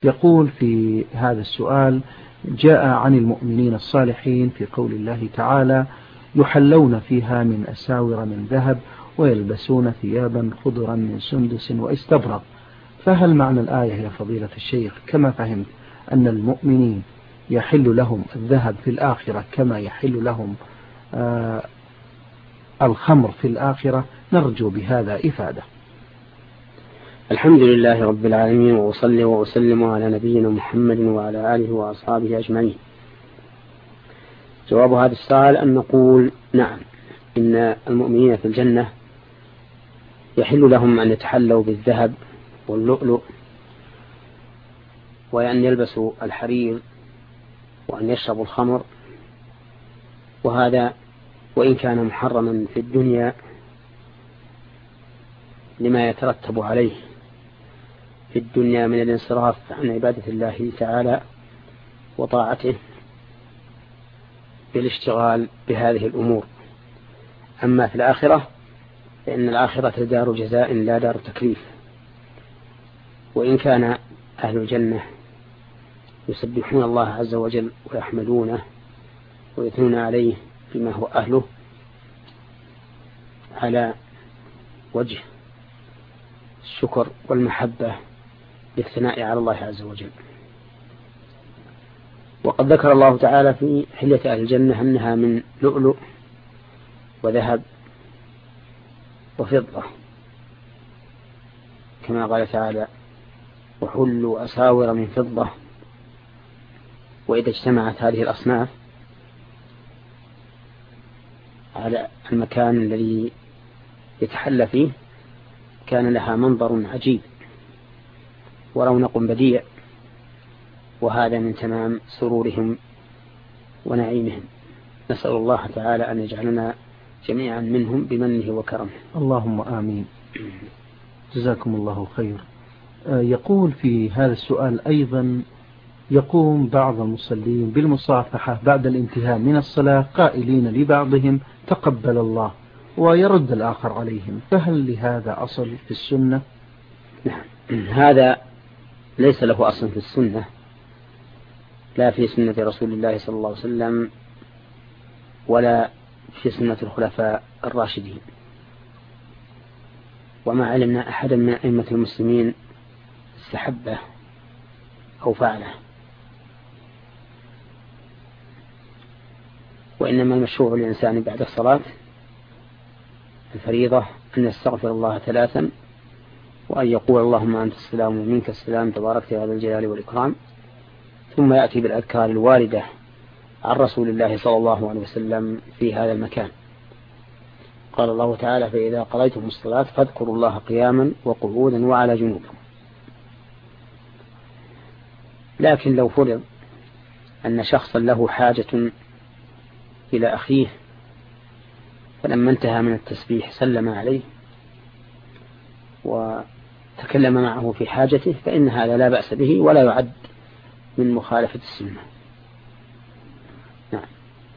يقول في هذا السؤال: جاء عن المؤمنين الصالحين في قول الله تعالى: يحلون فيها من أساور من ذهب ويلبسون ثيابا خضرا من سندس واستبرق. فهل معنى الآية يا فضيلة الشيخ كما فهمت أن المؤمنين يحل لهم الذهب في الآخرة كما يحل لهم الخمر في الآخرة؟ نرجو بهذا إفادة. الحمد لله رب العالمين، وأصلي وأسلم على نبينا محمد وعلى آله وأصحابه أجمعين. جواب هذا السؤال أن نقول نعم، إن المؤمنين في الجنة يحل لهم أن يتحلوا بالذهب واللؤلؤ، وأن يلبسوا الحرير، وأن يشربوا الخمر، وهذا وإن كان محرما في الدنيا لما يترتب عليه في الدنيا من الانصراف عن عبادة الله تعالى وطاعته بالاشتغال بهذه الأمور. أما في الآخرة فإن الآخرة دار جزاء لا دار تكليف، وإن كان أهل الجنة يسبحون الله عز وجل ويحمدونه ويثنون عليه بما هو أهله على وجه الشكر والمحبة للثناء على الله عز وجل. وقد ذكر الله تعالى في حلية أهل الجنة أنها من لؤلؤ وذهب وفضة، كما قال تعالى: وحلوا أساور من فضة. وإذا اجتمعت هذه الأصناف على المكان الذي يتحلى فيه كان لها منظر عجيب ورونق بديع، وهذا من تمام سرورهم ونعيمهم. نسأل الله تعالى أن يجعلنا جميعا منهم بمنه وكرمه. اللهم آمين. جزاكم الله خير. يقول في هذا السؤال أيضا: يقوم بعض المصلين بالمصافحة بعد الانتهاء من الصلاة قائلين لبعضهم تقبل الله، ويرد الآخر عليهم، فهل لهذا أصل في السنة؟ نعم، هذا ليس له أصل في السنة، لا في سنة رسول الله صلى الله عليه وسلم ولا في سنة الخلفاء الراشدين، وما علمنا أحدا من أئمة المسلمين استحبه أو فعله. وإنما المشروع للإنسان بعد الصلاة الفريضة أن يستغفر الله 3، وأن يقول: اللهم أنت السلام ومنك السلام تبارك يا ذا الجلال والإكرام، ثم يأتي بالأذكار الواردة عن رسول الله صلى الله عليه وسلم في هذا المكان. قال الله تعالى: فإذا قضيتم الصلاة فاذكروا الله قياما وقعودا وعلى جنوبكم. لكن لو فرض أن شخصا له حاجة إلى أخيه فلما انتهى من التسبيح سلم عليه وتكلم معه في حاجته، فإن هذا لا بأس به ولا يعد من مخالفة السنة. نعم.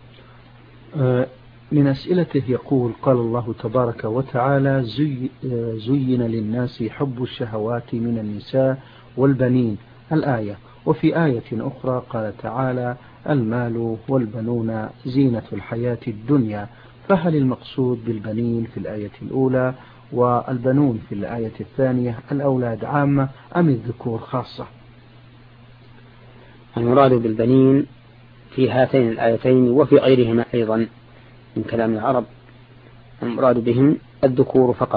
من أسئلته يقول: قال الله تبارك وتعالى: زين للناس حب الشهوات من النساء والبنين، الآية. وفي آية أخرى قال تعالى: المال والبنون زينة الحياة الدنيا. فهل المقصود بالبنين في الآية الأولى والبنون في الآية الثانية الأولاد عامة أم الذكور خاصة؟ المراد بالبنين في هاتين الآيتين وفي غيرهما أيضا من كلام العرب المراد بهم الذكور فقط،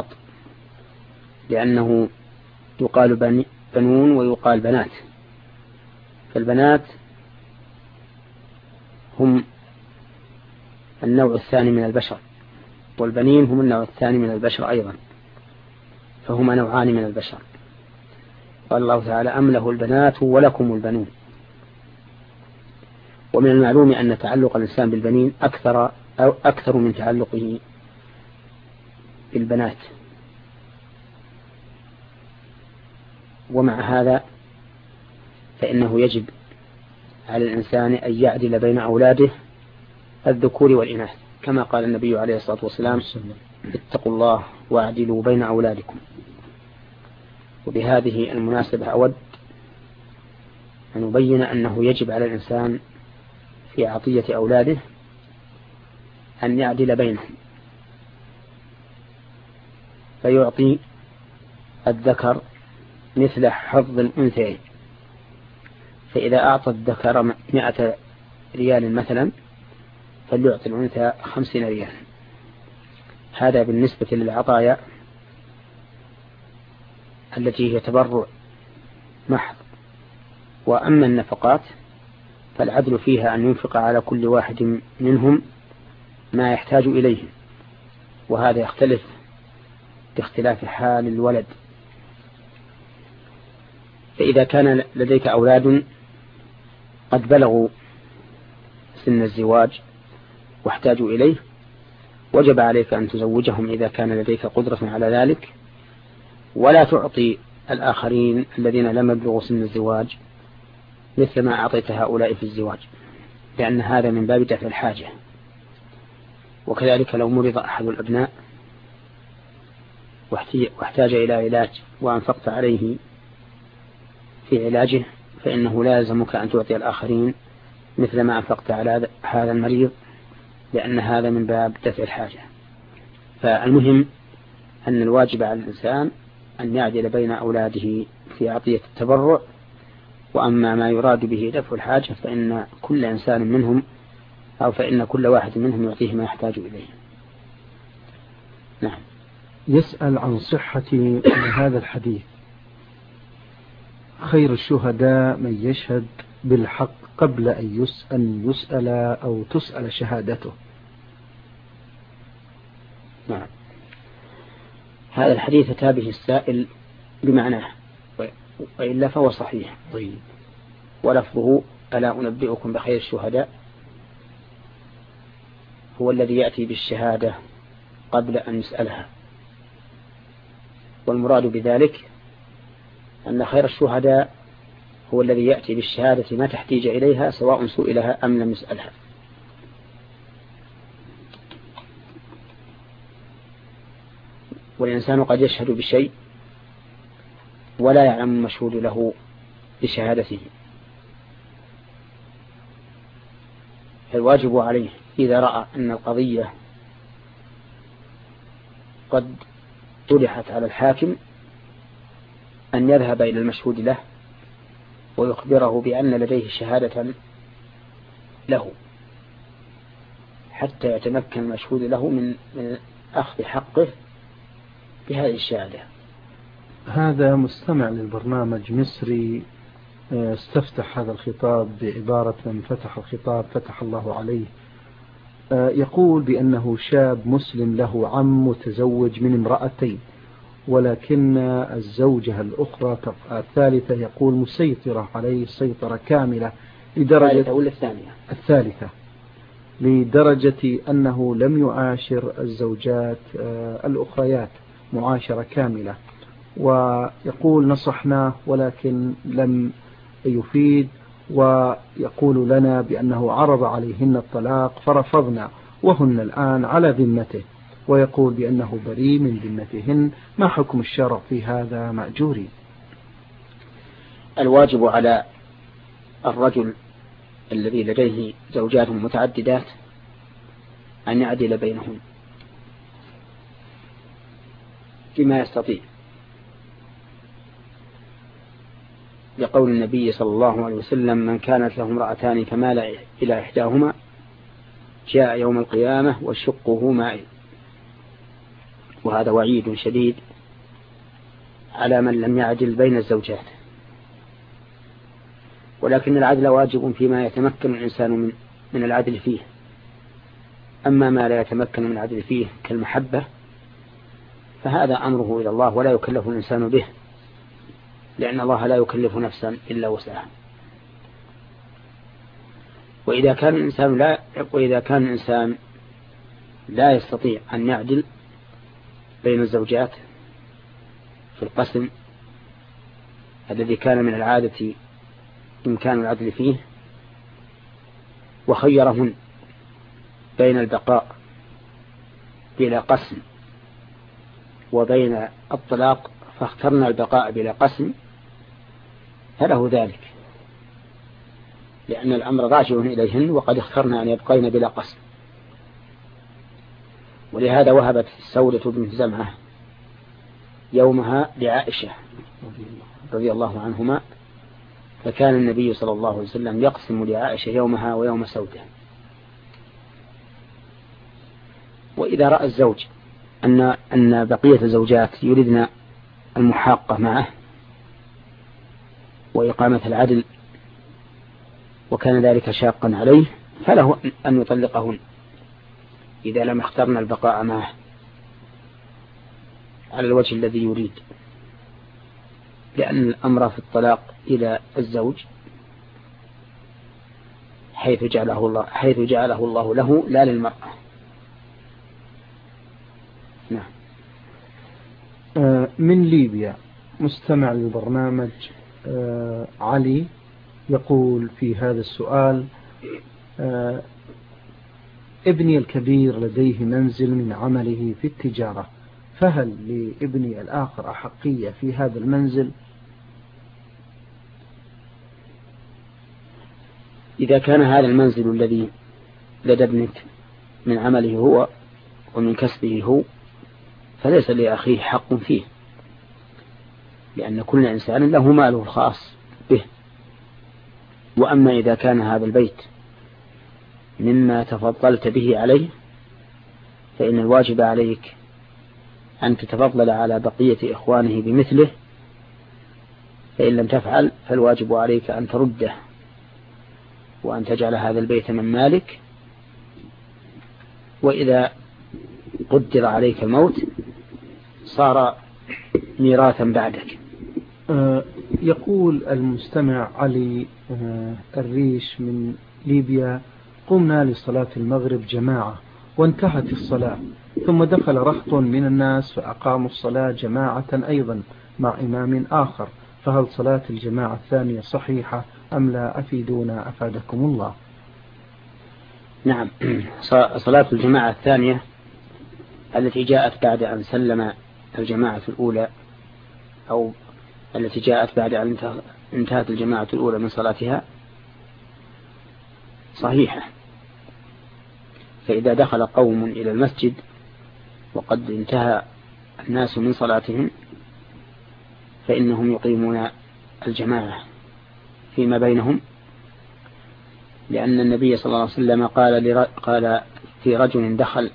لأنه يقال بنون ويقال بنات. فالبنات هم النوع الثاني من البشر، والبنين هم النوع الثاني من البشر أيضا، فهما نوعان من البشر. قال الله تعالى: أم له البنات ولكم البنون. ومن المعلوم أن تعلق الإنسان بالبنين أكثر من تعلقه بالبنات. ومع هذا فإنه يجب على الإنسان أن يعدل بين أولاده الذكور والإناث، كما قال النبي عليه الصلاة والسلام: اتقوا الله واعدلوا بين أولادكم. وبهذه المناسبة أود أن نبين أنه يجب على الإنسان في عطية أولاده أن يعدل بينهم، فيعطي الذكر مثل حظ الأنثيين. فإذا أعطى الذكر 100 ريال مثلا، فليعطي الأنثى 50 ريال. هذا بالنسبة للعطايا التي هي تبرع محض. وأما النفقات فالعدل فيها أن ينفق على كل واحد منهم ما يحتاج إليه، وهذا يختلف باختلاف حال الولد. فإذا كان لديك أولاد قد بلغوا سن الزواج واحتاجوا إليه، وجب عليك أن تزوجهم إذا كان لديك قدرة على ذلك، ولا تعطي الآخرين الذين لم يبلغوا سن الزواج مثل ما أعطيت هؤلاء في الزواج، لأن هذا من باب دفع الحاجة. وكذلك لو مرض أحد الأبناء واحتاج إلى علاج وأنفقت عليه في علاجه، فإنه لا يلزمك أن تعطي الآخرين مثل ما أنفقت على هذا المريض، لأن هذا من باب دفع الحاجة. فالمهم أن الواجب على الإنسان أن يعدل بين أولاده في عطية التبرع، وأما ما يراد به دفع الحاجة فإن كل إنسان منهم فإن كل واحد منهم يعطيه ما يحتاج إليه. نعم. يسأل عن صحة هذا الحديث: خير الشهداء من يشهد بالحق قبل أن يسأل أو تسأل شهادته. نعم. هذا الحديث أتى به السائل بمعناه، وإلا فهو صحيح. طيب. ولفظه: ألا أنبئكم بخير الشهداء، هو الذي يأتي بالشهادة قبل أن يسألها. والمراد بذلك أن خير الشهداء هو الذي يأتي بالشهادة ما تحتاج إليها، سواء سئلها أم لم يسألها. والإنسان قد يشهد بشيء ولا يعلم المشهود له بشهادته، فالواجب عليه إذا رأى أن القضية قد طرحت على الحاكم أن يذهب إلى المشهود له ويخبره بأن لديه شهادة له، حتى يتمكن المشهود له من أخذ حقه بهذه الشهادة. هذا مستمع للبرنامج مصري استفتح هذا الخطاب بعبارة: من فتح الخطاب فتح الله عليه. يقول بأنه شاب مسلم له عم متزوج من امرأتين، ولكن الزوجة الأخرى الثالثة يقول مسيطرة عليه سيطرة كاملة لدرجة الثالثة لدرجة أنه لم يعاشر الزوجات الأخريات معاشرة كاملة. ويقول: نصحناه ولكن لم يفيد، ويقول لنا بأنه عرض عليهن الطلاق فرفضنا وهن الآن على ذمته، ويقول بأنه بريء من ذمتهن. ما حكم الشرع في هذا مأجوري؟ الواجب على الرجل الذي لديه زوجات متعددات أن يعدل بينهم فيما يستطيع، لقول النبي صلى الله عليه وسلم: من كانت له امرأتان فمال إلى إحداهما جاء يوم القيامة وشقه مائل. وهذا وعيد شديد على من لم يعدل بين الزوجات. ولكن العدل واجب فيما يتمكن الإنسان من العدل فيه. أما ما لا يتمكن من العدل فيه كالمحبة فهذا أمره إلى الله ولا يكلف الإنسان به، لأن الله لا يكلف نفسا إلا وسعها. وإذا كان الإنسان لا يستطيع أن يعدل بين الزوجات في القسم الذي كان من العادة إمكان العدل فيه، وخيرهن بين البقاء بلا قسم وبين الطلاق فاخترنا البقاء بلا قسم، فله ذلك، لأن الأمر راجع إليهن وقد اخترنا أن يبقين بلا قسم. ولهذا وهبت سودة بنت زمعة يومها لعائشة رضي الله عنهما، فكان النبي صلى الله عليه وسلم يقسم لعائشة يومها ويوم سودة. وإذا رأى الزوج أن بقية الزوجات يريدن المحاقة معه وإقامة العدل وكان ذلك شاقا عليه، فله أن يطلقهن إذا لم يخترن البقاء معه على الوجه الذي يريد، لأن الأمر في الطلاق إلى الزوج حيث جعله الله له لا للمرأة. نعم. من ليبيا مستمع للبرنامج علي يقول في هذا السؤال: ابني الكبير لديه منزل من عمله في التجارة، فهل لابني الآخر أحقية في هذا المنزل؟ إذا كان هذا المنزل الذي لدى ابنك من عمله هو ومن كسبه هو فليس لأخيه حق فيه، لأن كل إنسان له ماله الخاص به. وأما إذا كان هذا البيت مما تفضلت به عليه فإن الواجب عليك أن تتفضل على بقية إخوانه بمثله، فإن لم تفعل فالواجب عليك أن ترده وأن تجعل هذا البيت من مالك، وإذا قدر عليك الموت صار ميراثا بعدك. يقول المستمع علي الريش من ليبيا: قمنا لصلاة المغرب جماعة وانتهت الصلاة، ثم دخل رهط من الناس فأقاموا الصلاة جماعة أيضا مع إمام آخر، فهل صلاة الجماعة الثانية صحيحة أم لا؟ أفيدونا أفادكم الله. نعم، صلاة الجماعة الثانية التي جاءت بعد أن سلم الجماعة الأولى أو التي جاءت بعد أن انتهت الجماعة الأولى من صلاتها صحيحة. فإذا دخل قوم إلى المسجد وقد انتهى الناس من صلاتهم فإنهم يقيمون الجماعة فيما بينهم، لأن النبي صلى الله عليه وسلم قال في رجل دخل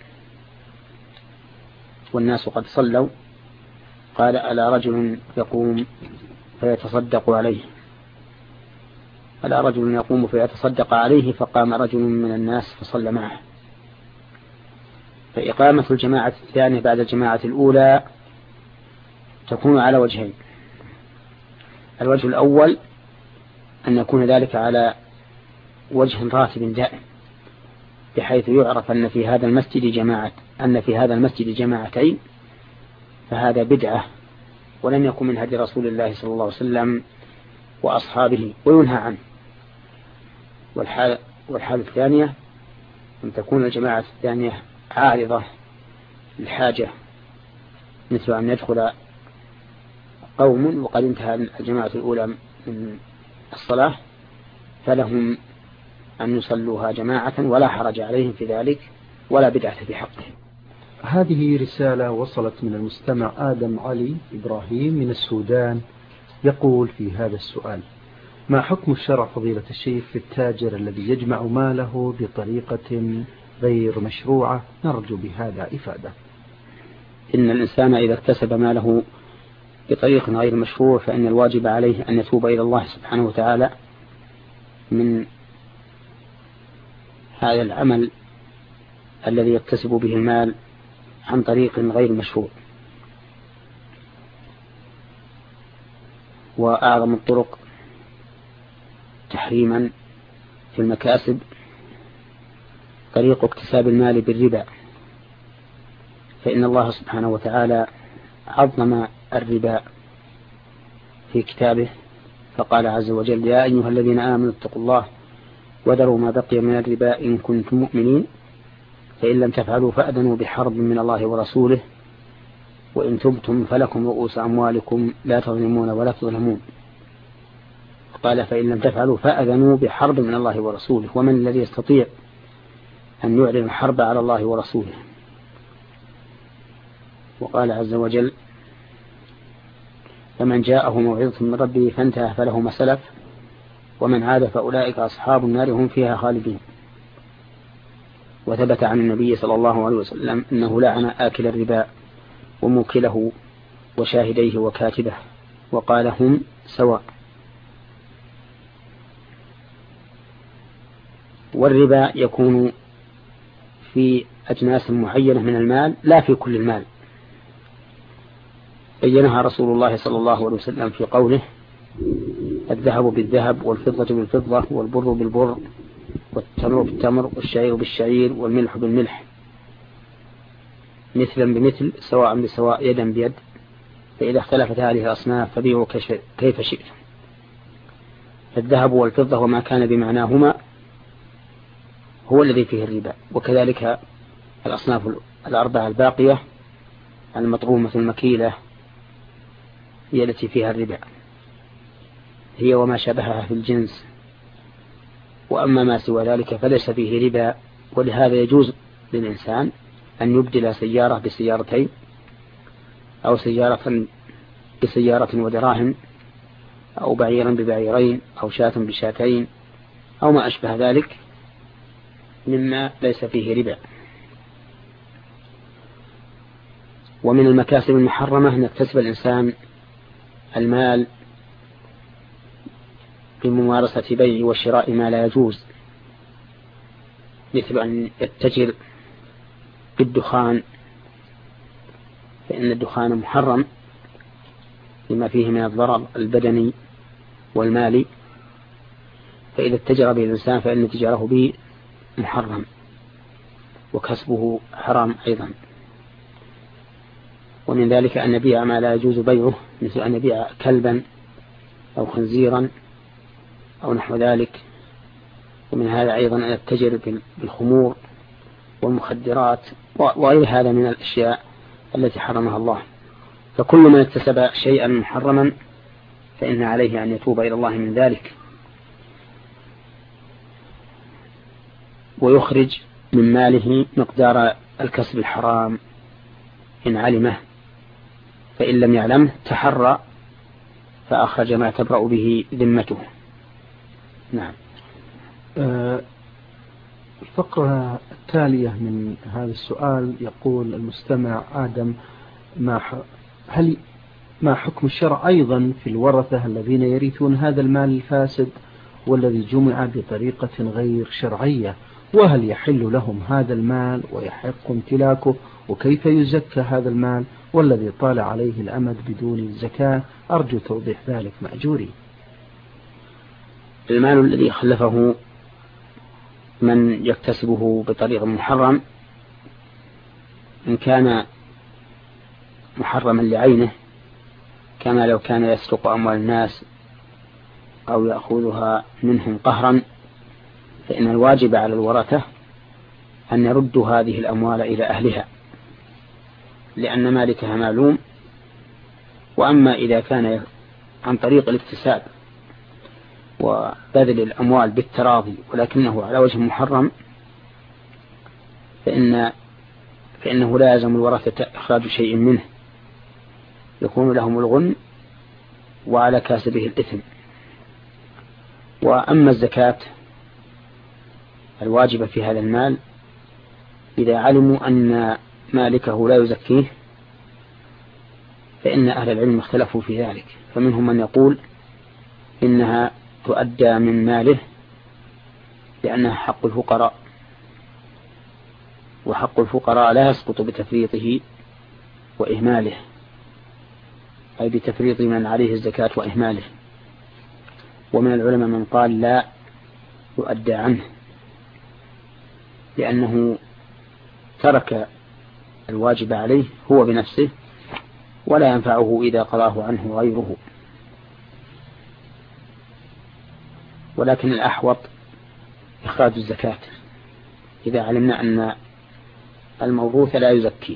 والناس قد صلوا، قال: ألا رجل يقوم فيتصدق عليه، ألا رجل يقوم فيتصدق عليه، فقام رجل من الناس فصلى معه. فإقامة الجماعة الثانية بعد الجماعة الأولى تكون على وجهين: الوجه الأول أن يكون ذلك على وجه راتب دائم، بحيث يعرف أن في هذا المسجد جماعتين، فهذا بدعة ولم يكن من هدي رسول الله صلى الله عليه وسلم وأصحابه وينهى عنه. والحالة الثانية أن تكون الجماعة الثانية عارضة للحاجة، مثل أن يدخل قوم وقد انتهى الجماعة الأولى من الصلاة فلهم أن يصلوها جماعة ولا حرج عليهم في ذلك ولا بدعة في حقهم. هذه رسالة وصلت من المستمع آدم علي إبراهيم من السودان، يقول في هذا السؤال: ما حكم الشرع فضيلة الشيخ في التاجر الذي يجمع ماله بطريقة غير مشروعة؟ نرجو بهذا إفادة. إن الإنسان إذا اكتسب ماله بطريق غير مشروع فإن الواجب عليه أن يتوب إلى الله سبحانه وتعالى من هذا العمل الذي يكتسب به المال عن طريق غير مشروع. وأعظم الطرق تحريما في المكاسب طريق اكتساب المال بالربا، فإن الله سبحانه وتعالى عظم الربا في كتابه فقال عز وجل: يا أيها الذين آمنوا اتقوا الله وذروا ما بقي من الربا إن كنتم مؤمنين فإن لم تفعلوا فأذنوا بحرب من الله ورسوله وإن تبتم فلكم رؤوس أموالكم لا تظلمون ولا تظلمون. قال فإن لم تفعلوا فأذنوا بحرب من الله ورسوله، ومن الذي يستطيع أن يعلن الحرب على الله ورسوله. وقال عز وجل فمن جاءه موعظة من ربه فانتهى فله ما سلف ومن عاد فأولئك أصحاب النار هم فيها خالدين. وثبت عن النبي صلى الله عليه وسلم أنه لعن آكل الربا وموكله وشاهديه وكاتبه، وقال هم سواء. والربا يكون في أجناس معينة من المال لا في كل المال، بينها رسول الله صلى الله عليه وسلم في قوله الذهب بالذهب والفضة بالفضة والبر بالبر والتمر بالتمر والشعير بالشعير والملح بالملح مثلا بمثل سواء بسواء يدا بيد، فإذا اختلفت هذه الأصناف فبيعوا كيف شئت. الذهب والفضة وما كان بمعناهما هو الذي فيه الربا، وكذلك الأصناف الأربعة الباقية المطرومة المكيلة هي التي فيها الربا، هي وما شابهها في الجنس. وأما ما سوى ذلك فليس فيه ربا، ولهذا يجوز للإنسان أن يبدل سيارة بسيارتين أو سيارة بسيارة ودراهم أو بعيرا ببعيرين أو شاة بشاتين أو ما أشبه ذلك مما ليس فيه ربا. ومن المكاسب المحرمة أن يكتسب الإنسان المال بممارسة بيع وشراء ما لا يجوز، مثل أن يتجر بالدخان، فإن الدخان محرم لما فيه من الضرر البدني والمالي، فإذا اتجر به الإنسان فإن تجاره به محرم وكسبه حرام أيضا. ومن ذلك أن يبيع ما لا يجوز بيعه، مثل أن يبيع كلبا أو خنزيرا أو نحو ذلك. ومن هذا أيضا أن يتجر بالخمور والمخدرات وغير هذا من الأشياء التي حرمها الله. فكل من اكتسب شيئا محرما فإن عليه أن يتوب إلى الله من ذلك ويخرج من ماله مقدار الكسب الحرام إن علمه، فإن لم يعلمه تحرى فأخرج ما تبرأ به ذمته. نعم. الفقرة التالية من هذا السؤال يقول المستمع آدم ما حكم الشرع أيضا في الورثة الذين يرثون هذا المال الفاسد والذي جمع بطريقة غير شرعية، وهل يحل لهم هذا المال ويحق امتلاكه، وكيف يزكى هذا المال والذي طال عليه الأمد بدون الزكاة؟ أرجو توضيح ذلك مأجوري. المال الذي خلفه من يكتسبه بطريق محرم إن كان محرما لعينه، كما لو كان يسرق أموال الناس أو يأخذها منهم قهرا، فإن الواجب على الورثة أن يردوا هذه الأموال إلى أهلها لأن مالكها معلوم. وأما إذا كان عن طريق الاكتساب وبذل الأموال بالتراضي ولكنه على وجه محرم فإنه لا يلزم الورثة إخراج شيء منه، يكون لهم الغنم وعلى كاسبه الإثم. وأما الزكاة الواجبة في هذا المال إذا علموا أن مالكه لا يزكيه فإن أهل العلم اختلفوا في ذلك، فمنهم من يقول إنها تؤدى من ماله لأنها حق الفقراء، وحق الفقراء لا يسقط بتفريطه وإهماله، أي بتفريط من عليه الزكاة وإهماله. ومن العلماء من قال لا يؤدى عنه لأنه ترك الواجب عليه هو بنفسه ولا ينفعه إذا قضاه عنه غيره. ولكن الأحوط إخراج الزكاة إذا علمنا أن الموروث لا يزكي.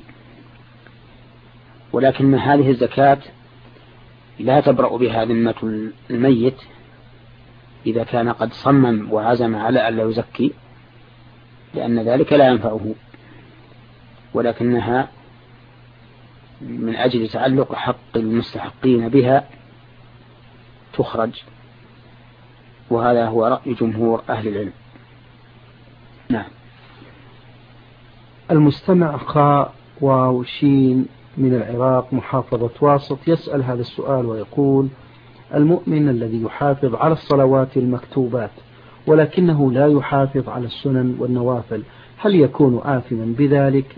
ولكن هذه الزكاة لا تبرأ بها ذمة الميت إذا كان قد صمم وعزم على ألا يزكي، لأن ذلك لا ينفعه، ولكنها من أجل تعلق حق المستحقين بها تخرج، وهذا هو رأي جمهور أهل العلم. نعم. المستمع خاء وشين من العراق محافظة واسط يسأل هذا السؤال ويقول: المؤمن الذي يحافظ على الصلوات المكتوبات ولكنه لا يحافظ على السنن والنوافل، هل يكون آثما بذلك؟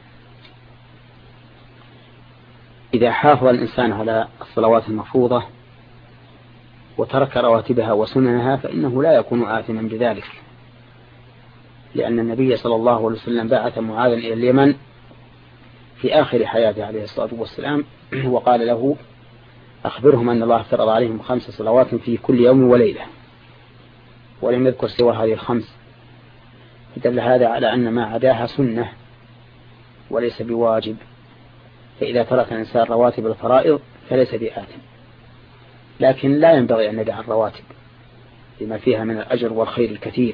إذا حافظ الإنسان على الصلوات المفروضة وترك رواتبها وسننها فإنه لا يكون آثما بذلك، لأن النبي صلى الله عليه وسلم بعث معاذا إلى اليمن في آخر حياته عليه الصلاة والسلام، وقال له: أخبرهم أن الله افترض عليهم 5 صلوات في كل يوم وليلة، ولم يذكر سوى هذه 5، فدل هذا على أن ما عداها سنة وليس بواجب، فإذا ترك الإنسان رواتب الفرائض فليس بآثم، لكن لا ينبغي أن يدع الرواتب لما فيها من الأجر والخير الكثير،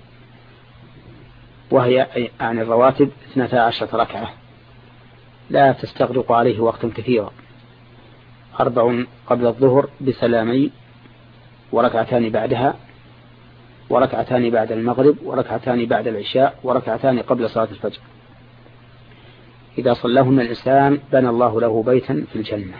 وهي عن الرواتب 12 ركعة لا تستغرق عليه وقتا كثيرا: 4 قبل الظهر بسلامين، وركعتان بعدها، وركعتان بعد المغرب، وركعتان بعد العشاء، وركعتان قبل صلاة الفجر. إذا صلىهن الإنسان بنى الله له بيتا في الجنة،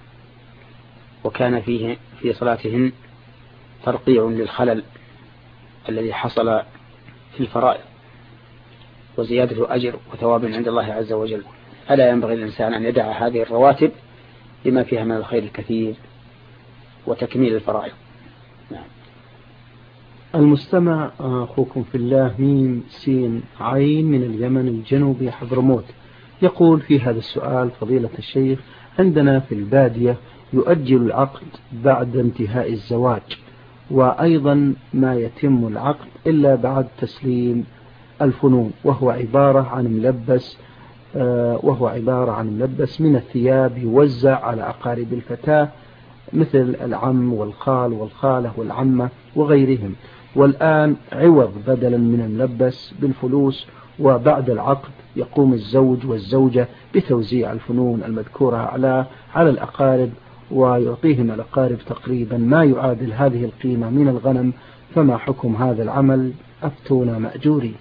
وكان فيه في صلاتهن ترقيع للخلل الذي حصل في الفرائض وزيادة أجر وثواب عند الله عز وجل. ألا ينبغي الإنسان أن يدع هذه الرواتب لما فيها من الخير الكثير وتكميل الفرائض. نعم. المستمع أخوكم في الله ميم سين عين من اليمن الجنوبي حضرموت يقول في هذا السؤال: فضيلة الشيخ، عندنا في البادية يؤجل العقد بعد انتهاء الزواج، وأيضا ما يتم العقد إلا بعد تسليم الفنون، وهو عبارة عن ملبس من الثياب يوزع على أقارب الفتاة مثل العم والخال والخالة والعمة وغيرهم، والآن عوض بدلا من الملبس بالفلوس، وبعد العقد يقوم الزوج والزوجة بتوزيع الفنون المذكورة على الأقارب، ويعطيهم الأقارب تقريبا ما يعادل هذه القيمة من الغنم، فما حكم هذا العمل؟ أفتونا مأجوري.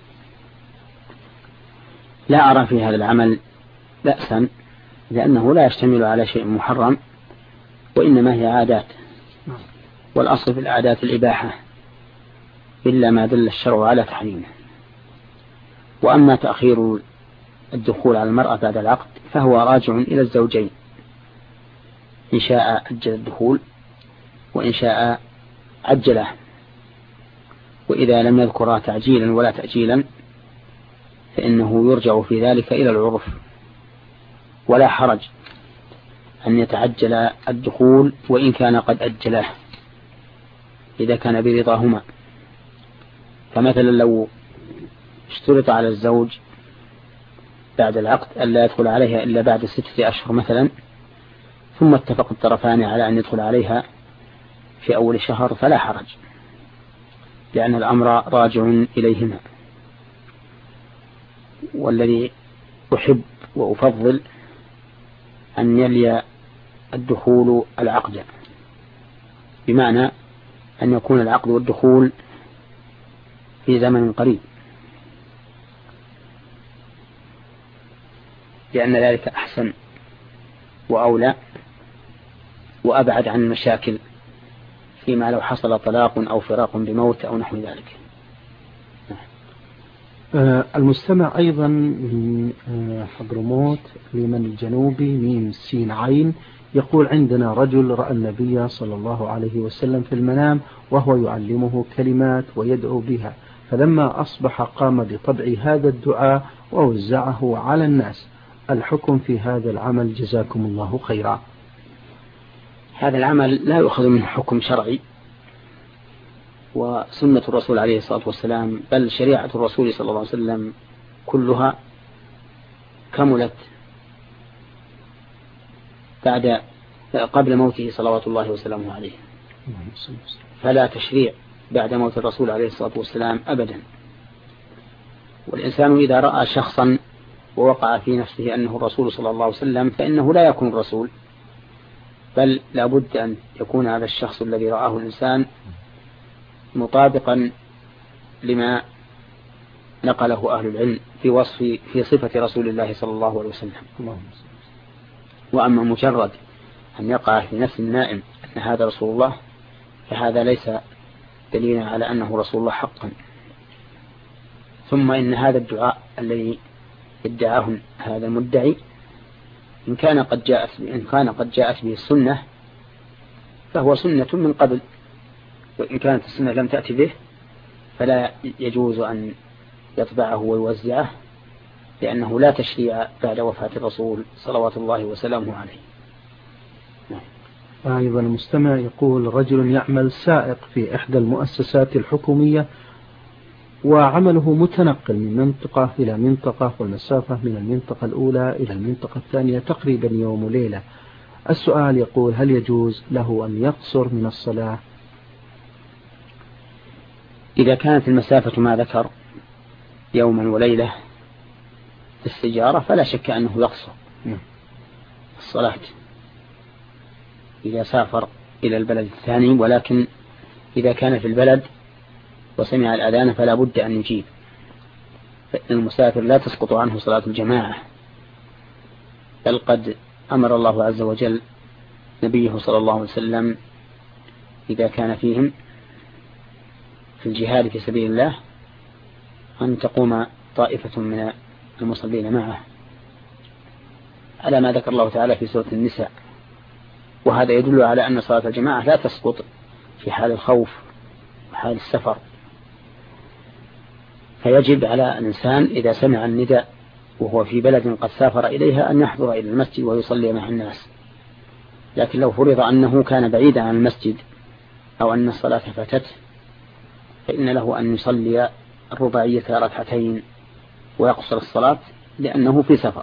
لا أرى في هذا العمل بأسا، لأنه لا يشتمل على شيء محرم، وإنما هي عادات، والأصل في العادات الإباحة إلا ما دل الشرع على تحريمه. وأما تأخير الدخول على المرأة بعد العقد فهو راجع إلى الزوجين، إن شاء أجل الدخول وإن شاء عجله، وإذا لم يذكر تعجيلا ولا تأجيلا فإنه يرجع في ذلك إلى العرف، ولا حرج أن يتعجل الدخول وإن كان قد أجله إذا كان برضاهما. فمثلا لو اشترط على الزوج بعد العقد ألا يدخل عليها إلا بعد 6 أشهر مثلا، ثم اتفق الطرفان على أن يدخل عليها في أول شهر، فلا حرج، لأن الأمر راجع إليهما. والذي أحب وأفضل أن يلي الدخول العقد، بمعنى أن يكون العقد والدخول في زمن قريب، لأن ذلك أحسن وأولى وأبعد عن المشاكل فيما لو حصل طلاق أو فراق بموت أو نحو ذلك. المستمع أيضا من حضرموت اليمن الجنوبي ميم سين عين يقول: عندنا رجل رأى النبي صلى الله عليه وسلم في المنام وهو يعلمه كلمات ويدعو بها، فلما أصبح قام بطبع هذا الدعاء ووزعه على الناس، الحكم في هذا العمل جزاكم الله خيرا؟ هذا العمل لا يؤخذ منه حكم شرعي، وسنة الرسول عليه الصلاة والسلام بل شريعة الرسول صلى الله عليه وسلم كلها كملت قبل موته صلوات الله وسلامه عليه، فلا تشريع بعد موت الرسول عليه الصلاة والسلام أبدا. والإنسان إذا رأى شخصا ووقع في نفسه أنه الرسول صلى الله عليه وسلم فإنه لا يكون رسول، بل لابد أن يكون هذا الشخص الذي رآه الإنسان مطابقا لما نقله أهل العلم في صفة رسول الله صلى الله عليه وسلم. وأما مجرد أن يقع في نفس النائم أن هذا رسول الله فهذا ليس دليلا على أنه رسول الله حقا. ثم إن هذا الدعاء الذي ادعاه هذا المدعي إن كان قد جاءت به السنة فهو سنة من قبل، وإن كانت السنة لم تأتي به فلا يجوز أن يطبعه ويوزعه، لأنه لا تشريع بعد وفاة الرسول صلوات الله وسلامه عليه. أيضا المستمع يقول: رجل يعمل سائق في إحدى المؤسسات الحكومية وعمله متنقل من منطقة إلى منطقة، والمسافة من المنطقة الأولى إلى المنطقة الثانية تقريبا يوم وليلة. السؤال يقول: هل يجوز له أن يقصر من الصلاة؟ إذا كانت المسافة ما ذكر يوما وليلة في السجارة فلا شك أنه يقصر الصلاة إذا سافر إلى البلد الثاني، ولكن إذا كان في البلد وسمع الأذان فلا بد أن يجيب، فإن المسافر لا تسقط عنه صلاة الجماعة، بل قد أمر الله عز وجل نبيه صلى الله عليه وسلم إذا كان فيهم في الجهاد في سبيل الله أن تقوم طائفة من المصلين معه، على ما ذكر الله تعالى في سورة النساء. وهذا يدل على أن صلاة الجماعة لا تسقط في حال الخوف وحال السفر. فيجب على الإنسان إذا سمع النداء وهو في بلد قد سافر إليها أن يحضر إلى المسجد ويصلي مع الناس. لكن لو فرض أنه كان بعيدا عن المسجد أو أن الصلاة فاتته فإن له أن يصلي الرباعية ركعتين ويقصر الصلاة لأنه في سفر.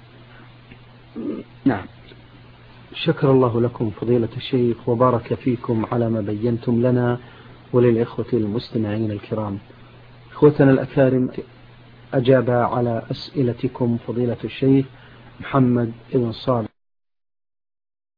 نعم. شكر الله لكم فضيلة الشيخ وبارك فيكم على ما بينتم لنا وللإخوة المستمعين الكرام. إخوتنا الأكارم، أجاب على أسئلتكم فضيلة الشيخ محمد بن صالح